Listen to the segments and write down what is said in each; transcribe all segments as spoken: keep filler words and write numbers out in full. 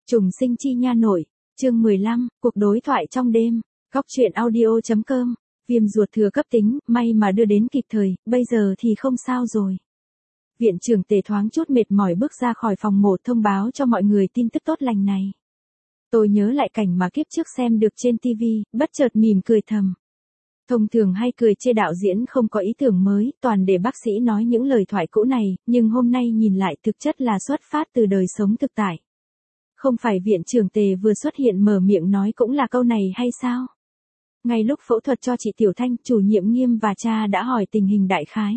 Trùng sinh chi nha nội, chương mười lăm, cuộc đối thoại trong đêm, góc truyện audio.com, viêm ruột thừa cấp tính, may mà đưa đến kịp thời, bây giờ thì không sao rồi. Viện trưởng Tề thoáng chút mệt mỏi bước ra khỏi phòng mổ thông báo cho mọi người tin tức tốt lành này. Tôi nhớ lại cảnh mà kiếp trước xem được trên ti vi, bất chợt mỉm cười thầm. Thông thường hay cười chê đạo diễn không có ý tưởng mới, toàn để bác sĩ nói những lời thoại cũ này, nhưng hôm nay nhìn lại thực chất là xuất phát từ đời sống thực tại. Không phải viện trưởng Tề vừa xuất hiện mở miệng nói cũng là câu này hay sao? Ngay lúc phẫu thuật cho chị Tiểu Thanh, chủ nhiệm Nghiêm và cha đã hỏi tình hình đại khái.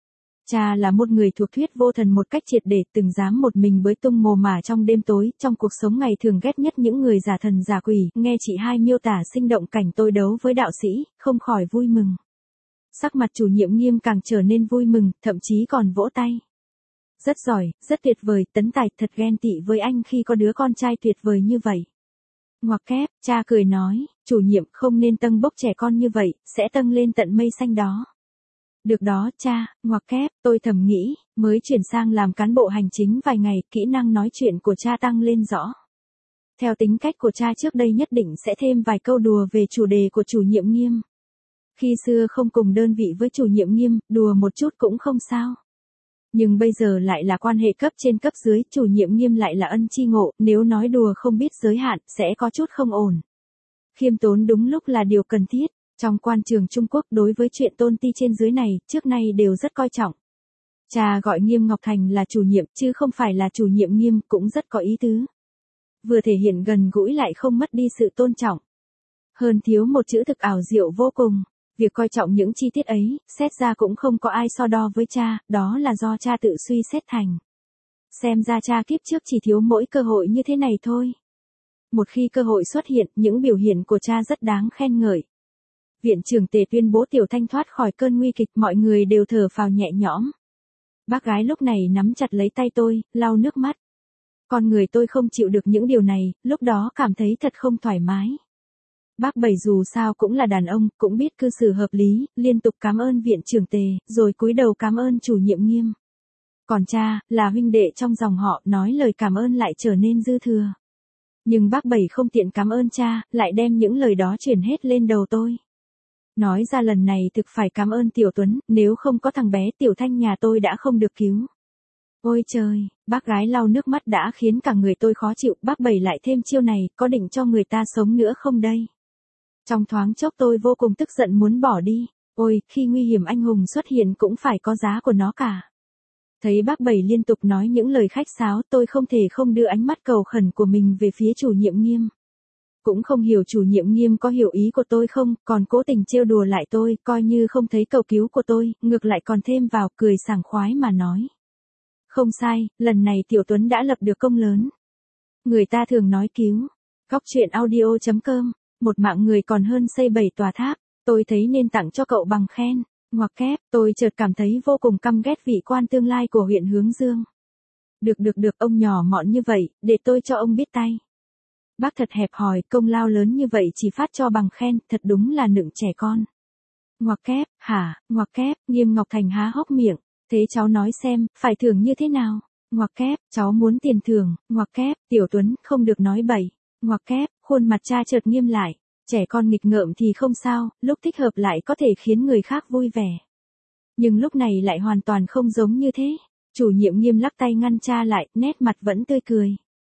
Cha là một người thuộc thuyết vô thần một cách triệt để, từng dám một mình bới tung mồ mả trong đêm tối, trong cuộc sống ngày thường ghét nhất những người giả thần giả quỷ, nghe chị hai miêu tả sinh động cảnh tôi đấu với đạo sĩ, không khỏi vui mừng. Sắc mặt chủ nhiệm Nghiêm càng trở nên vui mừng, thậm chí còn vỗ tay. Rất giỏi, rất tuyệt vời, Tấn Tài thật ghen tị với anh khi có đứa con trai tuyệt vời như vậy. Ngoặc kép, cha cười nói, chủ nhiệm không nên tâng bốc trẻ con như vậy, sẽ tâng lên tận mây xanh đó. Được đó cha, ngoặc kép, tôi thầm nghĩ, mới chuyển sang làm cán bộ hành chính vài ngày, kỹ năng nói chuyện của cha tăng lên rõ. Theo tính cách của cha trước đây nhất định sẽ thêm vài câu đùa về chủ đề của chủ nhiệm Nghiêm. Khi xưa không cùng đơn vị với chủ nhiệm Nghiêm, đùa một chút cũng không sao. Nhưng bây giờ lại là quan hệ cấp trên cấp dưới, chủ nhiệm Nghiêm lại là ân chi ngộ, nếu nói đùa không biết giới hạn, sẽ có chút không ổn. Khiêm tốn đúng lúc là điều cần thiết. Trong quan trường Trung Quốc đối với chuyện tôn ti trên dưới này, trước nay đều rất coi trọng. Cha gọi Nghiêm Ngọc Thành là chủ nhiệm, chứ không phải là chủ nhiệm Nghiêm, cũng rất có ý tứ. Vừa thể hiện gần gũi lại không mất đi sự tôn trọng. Hơn thiếu một chữ thực ảo diệu vô cùng. Việc coi trọng những chi tiết ấy, xét ra cũng không có ai so đo với cha, đó là do cha tự suy xét thành. Xem ra cha kiếp trước chỉ thiếu mỗi cơ hội như thế này thôi. Một khi cơ hội xuất hiện, những biểu hiện của cha rất đáng khen ngợi. Viện trưởng Tề tuyên bố Tiểu Thanh thoát khỏi cơn nguy kịch, mọi người đều thở phào nhẹ nhõm. Bác gái lúc này nắm chặt lấy tay tôi, lau nước mắt. Con người tôi không chịu được những điều này, lúc đó cảm thấy thật không thoải mái. Bác Bảy dù sao cũng là đàn ông, cũng biết cư xử hợp lý, liên tục cảm ơn viện trưởng Tề, rồi cúi đầu cảm ơn chủ nhiệm Nghiêm. Còn cha, là huynh đệ trong dòng họ, nói lời cảm ơn lại trở nên dư thừa. Nhưng bác Bảy không tiện cảm ơn cha, lại đem những lời đó chuyển hết lên đầu tôi. Nói ra lần này thực phải cảm ơn Tiểu Tuấn, nếu không có thằng bé Tiểu Thanh nhà tôi đã không được cứu. Ôi trời, bác gái lau nước mắt đã khiến cả người tôi khó chịu, bác Bảy lại thêm chiêu này, có định cho người ta sống nữa không đây? Trong thoáng chốc tôi vô cùng tức giận muốn bỏ đi, ôi, khi nguy hiểm anh hùng xuất hiện cũng phải có giá của nó cả. Thấy bác Bảy liên tục nói những lời khách sáo, tôi không thể không đưa ánh mắt cầu khẩn của mình về phía chủ nhiệm Nghiêm. Cũng không hiểu chủ nhiệm Nghiêm có hiểu ý của tôi không, còn cố tình trêu đùa lại tôi, coi như không thấy cầu cứu của tôi, ngược lại còn thêm vào, cười sảng khoái mà nói. Không sai, lần này Tiểu Tuấn đã lập được công lớn. Người ta thường nói cứu. Góc truyện audio.com, một mạng người còn hơn xây bảy tòa tháp, tôi thấy nên tặng cho cậu bằng khen. Ngoặc kép, tôi chợt cảm thấy vô cùng căm ghét vị quan tương lai của huyện Hướng Dương. Được được được, ông nhỏ mọn như vậy, để tôi cho ông biết tay. Bác thật hẹp hòi, công lao lớn như vậy chỉ phát cho bằng khen, thật đúng là nựng trẻ con. Ngoặc kép, hả, ngoặc kép, Nghiêm Ngọc Thành há hốc miệng, thế cháu nói xem, phải thưởng như thế nào? Ngoặc kép, cháu muốn tiền thưởng, ngoặc kép, Tiểu Tuấn, không được nói bậy. Ngoặc kép, khuôn mặt cha chợt nghiêm lại, trẻ con nghịch ngợm thì không sao, lúc thích hợp lại có thể khiến người khác vui vẻ. Nhưng lúc này lại hoàn toàn không giống như thế. Chủ nhiệm Nghiêm lắc tay ngăn cha lại, nét mặt vẫn tươi cười.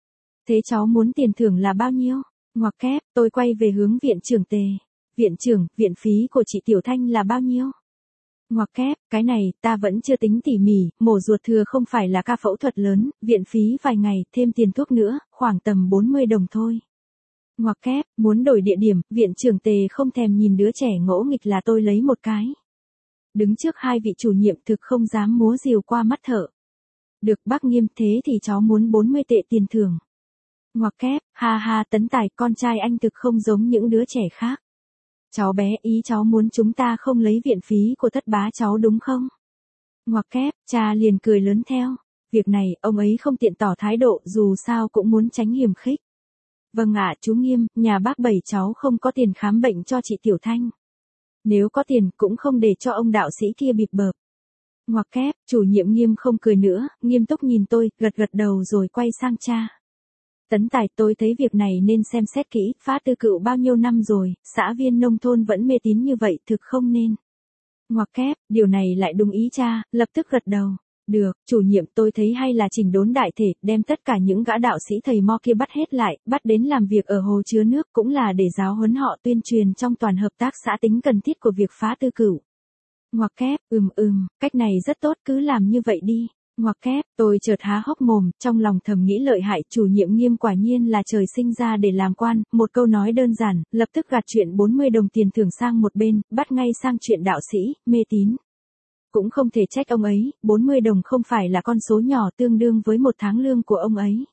Thế cháu muốn tiền thưởng là bao nhiêu? Ngoặc kép, tôi quay về hướng viện trưởng Tề. Viện trưởng, viện phí của chị Tiểu Thanh là bao nhiêu? Ngoặc kép, cái này, ta vẫn chưa tính tỉ mỉ, mổ ruột thừa không phải là ca phẫu thuật lớn, viện phí vài ngày, thêm tiền thuốc nữa, khoảng tầm bốn mươi đồng thôi. Ngoặc kép, muốn đổi địa điểm, viện trưởng Tề không thèm nhìn đứa trẻ ngỗ nghịch là tôi lấy một cái. Đứng trước hai vị chủ nhiệm thực không dám múa rìu qua mắt thợ. Được bác Nghiêm, thế thì cháu muốn bốn mươi tệ tiền thưởng. Ngoặc kép, ha ha, Tấn Tài, con trai anh thực không giống những đứa trẻ khác. Cháu bé, ý cháu muốn chúng ta không lấy viện phí của thất bá cháu đúng không? Ngoặc kép, cha liền cười lớn theo. Việc này, ông ấy không tiện tỏ thái độ, dù sao cũng muốn tránh hiềm khích. Vâng ạ, chú Nghiêm, nhà bác Bảy cháu không có tiền khám bệnh cho chị Tiểu Thanh. Nếu có tiền, cũng không để cho ông đạo sĩ kia bịp bợp. Ngoặc kép, chủ nhiệm Nghiêm không cười nữa, nghiêm túc nhìn tôi, gật gật đầu rồi quay sang cha. Tấn Tài, tôi thấy việc này nên xem xét kỹ, Phá Tư Cựu bao nhiêu năm rồi, xã viên nông thôn vẫn mê tín như vậy, thực không nên. Ngoặc kép, điều này lại đúng ý cha, lập tức gật đầu. Được, chủ nhiệm, tôi thấy hay là chỉnh đốn đại thể, đem tất cả những gã đạo sĩ thầy mo kia bắt hết lại, bắt đến làm việc ở hồ chứa nước, cũng là để giáo huấn họ tuyên truyền trong toàn hợp tác xã tính cần thiết của việc Phá Tư Cựu. Ngoặc kép, ừm ừm, cách này rất tốt, cứ làm như vậy đi. Ngoặc kép, tôi chợt há hốc mồm, trong lòng thầm nghĩ lợi hại, chủ nhiệm Nghiêm quả nhiên là trời sinh ra để làm quan, một câu nói đơn giản, lập tức gạt chuyện bốn mươi đồng tiền thưởng sang một bên, bắt ngay sang chuyện đạo sĩ, mê tín. Cũng không thể trách ông ấy, bốn mươi đồng không phải là con số nhỏ tương đương với một tháng lương của ông ấy.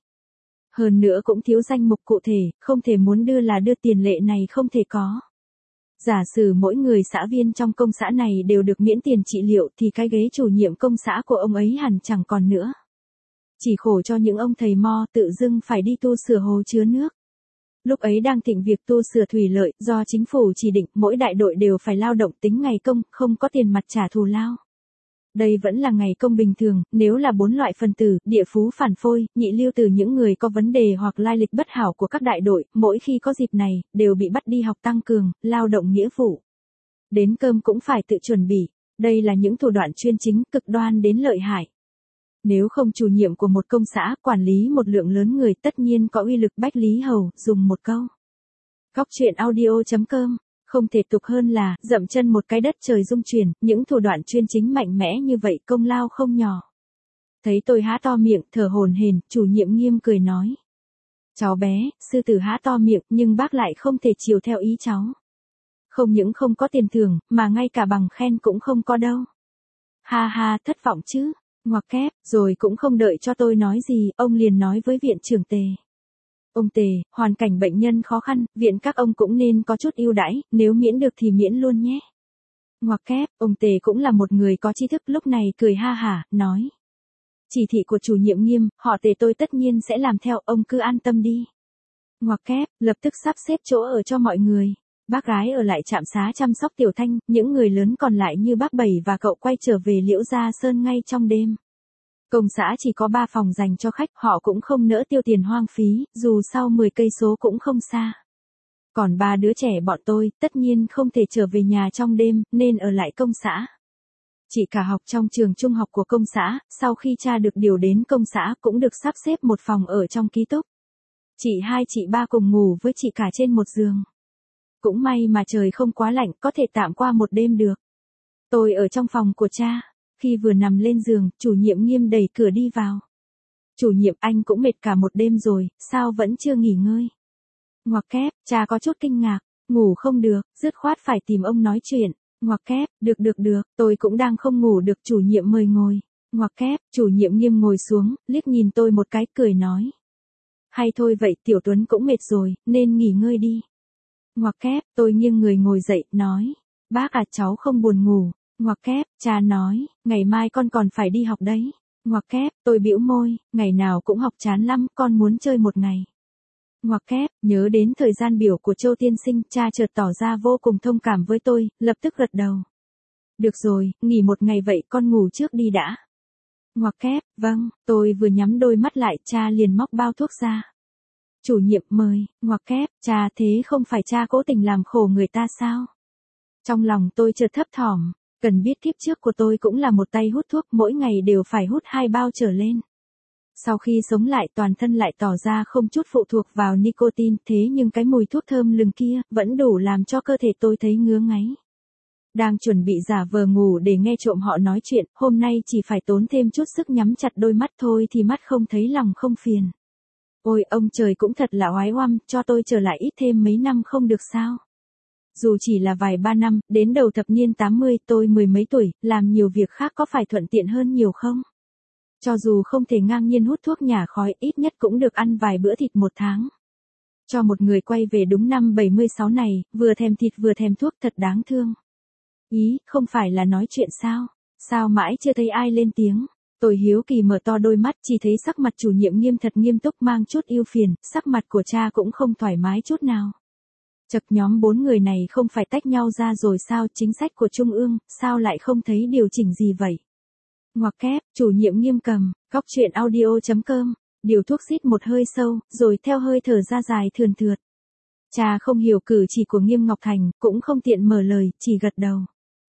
Hơn nữa cũng thiếu danh mục cụ thể, không thể muốn đưa là đưa, tiền lệ này không thể có. Giả sử mỗi người xã viên trong công xã này đều được miễn tiền trị liệu thì cái ghế chủ nhiệm công xã của ông ấy hẳn chẳng còn nữa. Chỉ khổ cho những ông thầy mo tự dưng phải đi tu sửa hồ chứa nước. Lúc ấy đang thịnh việc tu sửa thủy lợi, do chính phủ chỉ định mỗi đại đội đều phải lao động tính ngày công, không có tiền mặt trả thù lao. Đây vẫn là ngày công bình thường, nếu là bốn loại phần tử, địa phú phản phôi, nhị lưu từ những người có vấn đề hoặc lai lịch bất hảo của các đại đội, mỗi khi có dịp này, đều bị bắt đi học tăng cường, lao động nghĩa vụ. Đến cơm cũng phải tự chuẩn bị, đây là những thủ đoạn chuyên chính, cực đoan đến lợi hại. Nếu không chủ nhiệm của một công xã, quản lý một lượng lớn người tất nhiên có uy lực bách lý hầu, dùng một câu. Góc truyện audio chấm com Không thể tục hơn là, dậm chân một cái đất trời rung chuyển, những thủ đoạn chuyên chính mạnh mẽ như vậy công lao không nhỏ. Thấy tôi há to miệng, thở hổn hển, chủ nhiệm Nghiêm cười nói. Cháu bé, sư tử há to miệng, nhưng bác lại không thể chiều theo ý cháu. Không những không có tiền thưởng, mà ngay cả bằng khen cũng không có đâu. Ha ha, thất vọng chứ. Ngoặc kép, rồi cũng không đợi cho tôi nói gì, ông liền nói với viện trưởng Tề. Ông Tề, hoàn cảnh bệnh nhân khó khăn, viện các ông cũng nên có chút ưu đãi, nếu miễn được thì miễn luôn nhé. Ngoặc kép, ông Tề cũng là một người có tri thức, lúc này cười ha hả, nói. Chỉ thị của chủ nhiệm Nghiêm, họ Tề tôi tất nhiên sẽ làm theo, ông cứ an tâm đi. Ngoặc kép, lập tức sắp xếp chỗ ở cho mọi người. Bác gái ở lại trạm xá chăm sóc Tiểu Thanh, những người lớn còn lại như bác Bảy và cậu quay trở về Liễu Gia Sơn ngay trong đêm. Công xã chỉ có ba phòng dành cho khách, họ cũng không nỡ tiêu tiền hoang phí, dù sau mười cây số cũng không xa. Còn ba đứa trẻ bọn tôi, tất nhiên không thể trở về nhà trong đêm, nên ở lại công xã. Chị cả học trong trường trung học của công xã, sau khi cha được điều đến công xã cũng được sắp xếp một phòng ở trong ký túc. Chị hai chị ba cùng ngủ với chị cả trên một giường. Cũng may mà trời không quá lạnh, có thể tạm qua một đêm được. Tôi ở trong phòng của cha. Khi vừa nằm lên giường, chủ nhiệm Nghiêm đẩy cửa đi vào. Chủ nhiệm, anh cũng mệt cả một đêm rồi, sao vẫn chưa nghỉ ngơi? Ngoặc kép, cha có chút kinh ngạc, ngủ không được, dứt khoát phải tìm ông nói chuyện. Ngoặc kép, được được được, tôi cũng đang không ngủ được, chủ nhiệm mời ngồi. Ngoặc kép, chủ nhiệm Nghiêm ngồi xuống, liếc nhìn tôi một cái, cười nói. Hay thôi vậy, Tiểu Tuấn cũng mệt rồi, nên nghỉ ngơi đi. Ngoặc kép, tôi nghiêng người ngồi dậy, nói. Bác à, cháu không buồn ngủ. Ngoặc kép, cha nói, ngày mai con còn phải đi học đấy. Ngoặc kép, tôi bĩu môi, ngày nào cũng học chán lắm, con muốn chơi một ngày. Ngoặc kép, nhớ đến thời gian biểu của Châu tiên sinh, cha chợt tỏ ra vô cùng thông cảm với tôi, lập tức gật đầu. Được rồi, nghỉ một ngày vậy, con ngủ trước đi đã. Ngoặc kép, vâng, tôi vừa nhắm đôi mắt lại, cha liền móc bao thuốc ra. Chủ nhiệm mời, ngoặc kép, cha thế không phải cha cố tình làm khổ người ta sao? Trong lòng tôi chợt thấp thỏm. Cần biết kiếp trước của tôi cũng là một tay hút thuốc, mỗi ngày đều phải hút hai bao trở lên. Sau khi sống lại toàn thân lại tỏ ra không chút phụ thuộc vào nicotine, thế nhưng cái mùi thuốc thơm lừng kia vẫn đủ làm cho cơ thể tôi thấy ngứa ngáy. Đang chuẩn bị giả vờ ngủ để nghe trộm họ nói chuyện, hôm nay chỉ phải tốn thêm chút sức nhắm chặt đôi mắt thôi thì mắt không thấy lòng không phiền. Ôi ông trời cũng thật là oái oăm, cho tôi trở lại ít thêm mấy năm không được sao? Dù chỉ là vài ba năm, đến đầu thập niên tám mươi, tôi mười mấy tuổi, làm nhiều việc khác có phải thuận tiện hơn nhiều không? Cho dù không thể ngang nhiên hút thuốc nhả khói, ít nhất cũng được ăn vài bữa thịt một tháng. Cho một người quay về đúng năm bảy mươi sáu này, vừa thèm thịt vừa thèm thuốc thật đáng thương. Ý, không phải là nói chuyện sao? Sao mãi chưa thấy ai lên tiếng? Tôi hiếu kỳ mở to đôi mắt, chỉ thấy sắc mặt chủ nhiệm Nghiêm thật nghiêm túc mang chút ưu phiền, sắc mặt của cha cũng không thoải mái chút nào. Chật, nhóm bốn người này không phải tách nhau ra rồi sao, chính sách của Trung ương, sao lại không thấy điều chỉnh gì vậy? Ngoặc kép, chủ nhiệm Nghiêm cầm, góc truyện audio chấm com điều thuốc xít một hơi sâu, rồi theo hơi thở ra dài thườn thượt. Cha không hiểu cử chỉ của Nghiêm Ngọc Thành, cũng không tiện mở lời, chỉ gật đầu.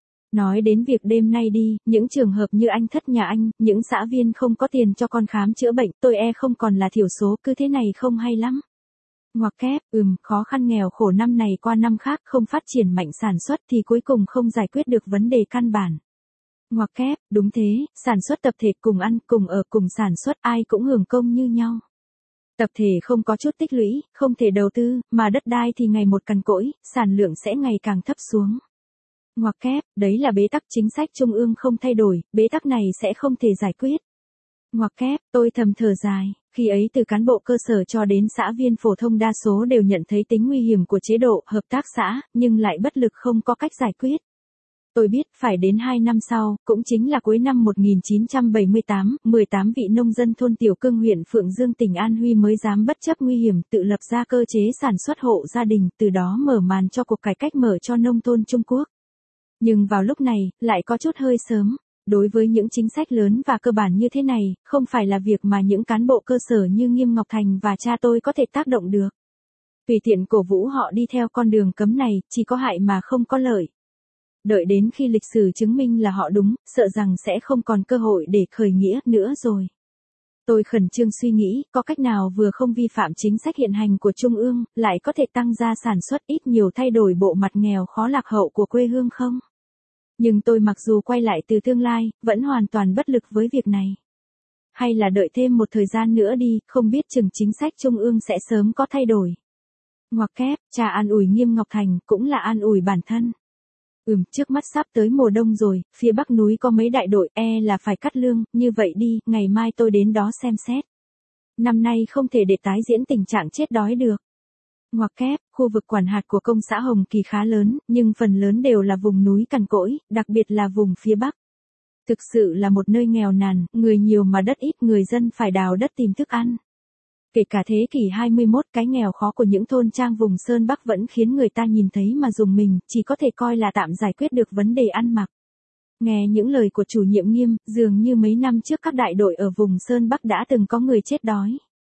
Nói đến việc đêm nay đi, những trường hợp như anh thất nhà anh, những xã viên không có tiền cho con khám chữa bệnh, tôi e không còn là thiểu số, cứ thế này không hay lắm. Ngoặc kép, ừm, khó khăn nghèo khổ năm này qua năm khác không phát triển mạnh sản xuất thì cuối cùng không giải quyết được vấn đề căn bản. Ngoặc kép, đúng thế, sản xuất tập thể cùng ăn, cùng ở, cùng sản xuất ai cũng hưởng công như nhau. Tập thể không có chút tích lũy, không thể đầu tư, mà đất đai thì ngày một cằn cỗi, sản lượng sẽ ngày càng thấp xuống. Ngoặc kép, đấy là bế tắc chính sách trung ương không thay đổi, bế tắc này sẽ không thể giải quyết. Ngoặc kép, tôi thầm thở dài, khi ấy từ cán bộ cơ sở cho đến xã viên phổ thông đa số đều nhận thấy tính nguy hiểm của chế độ hợp tác xã, nhưng lại bất lực không có cách giải quyết. Tôi biết phải đến hai năm sau, cũng chính là cuối năm một nghìn chín trăm bảy mươi tám, mười tám vị nông dân thôn Tiểu Cương huyện Phượng Dương tỉnh An Huy mới dám bất chấp nguy hiểm tự lập ra cơ chế sản xuất hộ gia đình, từ đó mở màn cho cuộc cải cách mở cho nông thôn Trung Quốc. Nhưng vào lúc này, lại có chút hơi sớm. Đối với những chính sách lớn và cơ bản như thế này, không phải là việc mà những cán bộ cơ sở như Nghiêm Ngọc Thành và cha tôi có thể tác động được. Tùy tiện cổ vũ họ đi theo con đường cấm này, chỉ có hại mà không có lợi. Đợi đến khi lịch sử chứng minh là họ đúng, sợ rằng sẽ không còn cơ hội để khởi nghĩa nữa rồi. Tôi khẩn trương suy nghĩ, có cách nào vừa không vi phạm chính sách hiện hành của Trung ương, lại có thể tăng gia sản xuất ít nhiều thay đổi bộ mặt nghèo khó lạc hậu của quê hương không? Nhưng tôi mặc dù quay lại từ tương lai, vẫn hoàn toàn bất lực với việc này. Hay là đợi thêm một thời gian nữa đi, không biết chừng chính sách Trung ương sẽ sớm có thay đổi. Ngoặc kép, cha an ủi Nghiêm Ngọc Thành, cũng là an ủi bản thân. Ừm, trước mắt sắp tới mùa đông rồi, phía bắc núi có mấy đại đội e là phải cắt lương, như vậy đi, ngày mai tôi đến đó xem xét. Năm nay không thể để tái diễn tình trạng chết đói được. Ngoặc kép, khu vực quản hạt của công xã Hồng Kỳ khá lớn, nhưng phần lớn đều là vùng núi cằn cỗi, đặc biệt là vùng phía bắc. Thực sự là một nơi nghèo nàn, người nhiều mà đất ít, người dân phải đào đất tìm thức ăn. Kể cả thế kỷ hai mươi mốt, cái nghèo khó của những thôn trang vùng Sơn Bắc vẫn khiến người ta nhìn thấy mà rùng mình, chỉ có thể coi là tạm giải quyết được vấn đề ăn mặc. Nghe những lời của chủ nhiệm Nghiêm, dường như mấy năm trước các đại đội ở vùng Sơn Bắc đã từng có người chết đói.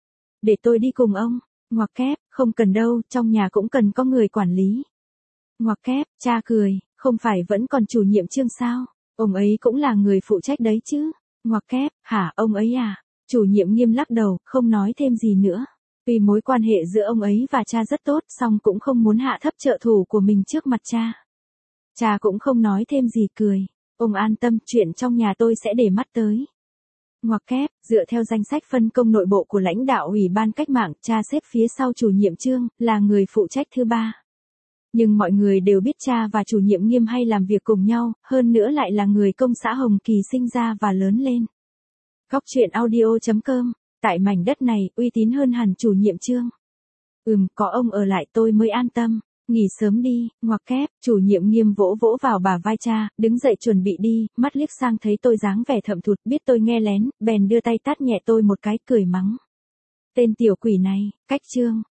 Để tôi đi cùng ông. Ngoặc kép, không cần đâu, trong nhà cũng cần có người quản lý. Ngoặc kép, cha cười, không phải vẫn còn chủ nhiệm Trương sao? Ông ấy cũng là người phụ trách đấy chứ. Ngoặc kép, hả ông ấy à? Chủ nhiệm Nghiêm lắc đầu, không nói thêm gì nữa. Tuy mối quan hệ giữa ông ấy và cha rất tốt, song cũng không muốn hạ thấp trợ thủ của mình trước mặt cha. Cha cũng không nói thêm gì, cười. Ông an tâm, chuyện trong nhà tôi sẽ để mắt tới. Ngoặc kép, dựa theo danh sách phân công nội bộ của lãnh đạo Ủy ban Cách mạng, cha xếp phía sau chủ nhiệm Trương, là người phụ trách thứ ba. Nhưng mọi người đều biết cha và chủ nhiệm Nghiêm hay làm việc cùng nhau, hơn nữa lại là người công xã Hồng Kỳ sinh ra và lớn lên. Góc truyện audio chấm com, tại mảnh đất này, uy tín hơn hẳn chủ nhiệm Trương. Ừm, có ông ở lại tôi mới an tâm. Nghỉ sớm đi. Ngoặc kép, chủ nhiệm Nghiêm vỗ vỗ vào bả vai cha, đứng dậy chuẩn bị đi, mắt liếc sang thấy tôi dáng vẻ thậm thụt, biết tôi nghe lén, bèn đưa tay tát nhẹ tôi một cái, cười mắng. Tên tiểu quỷ này, cách Trương.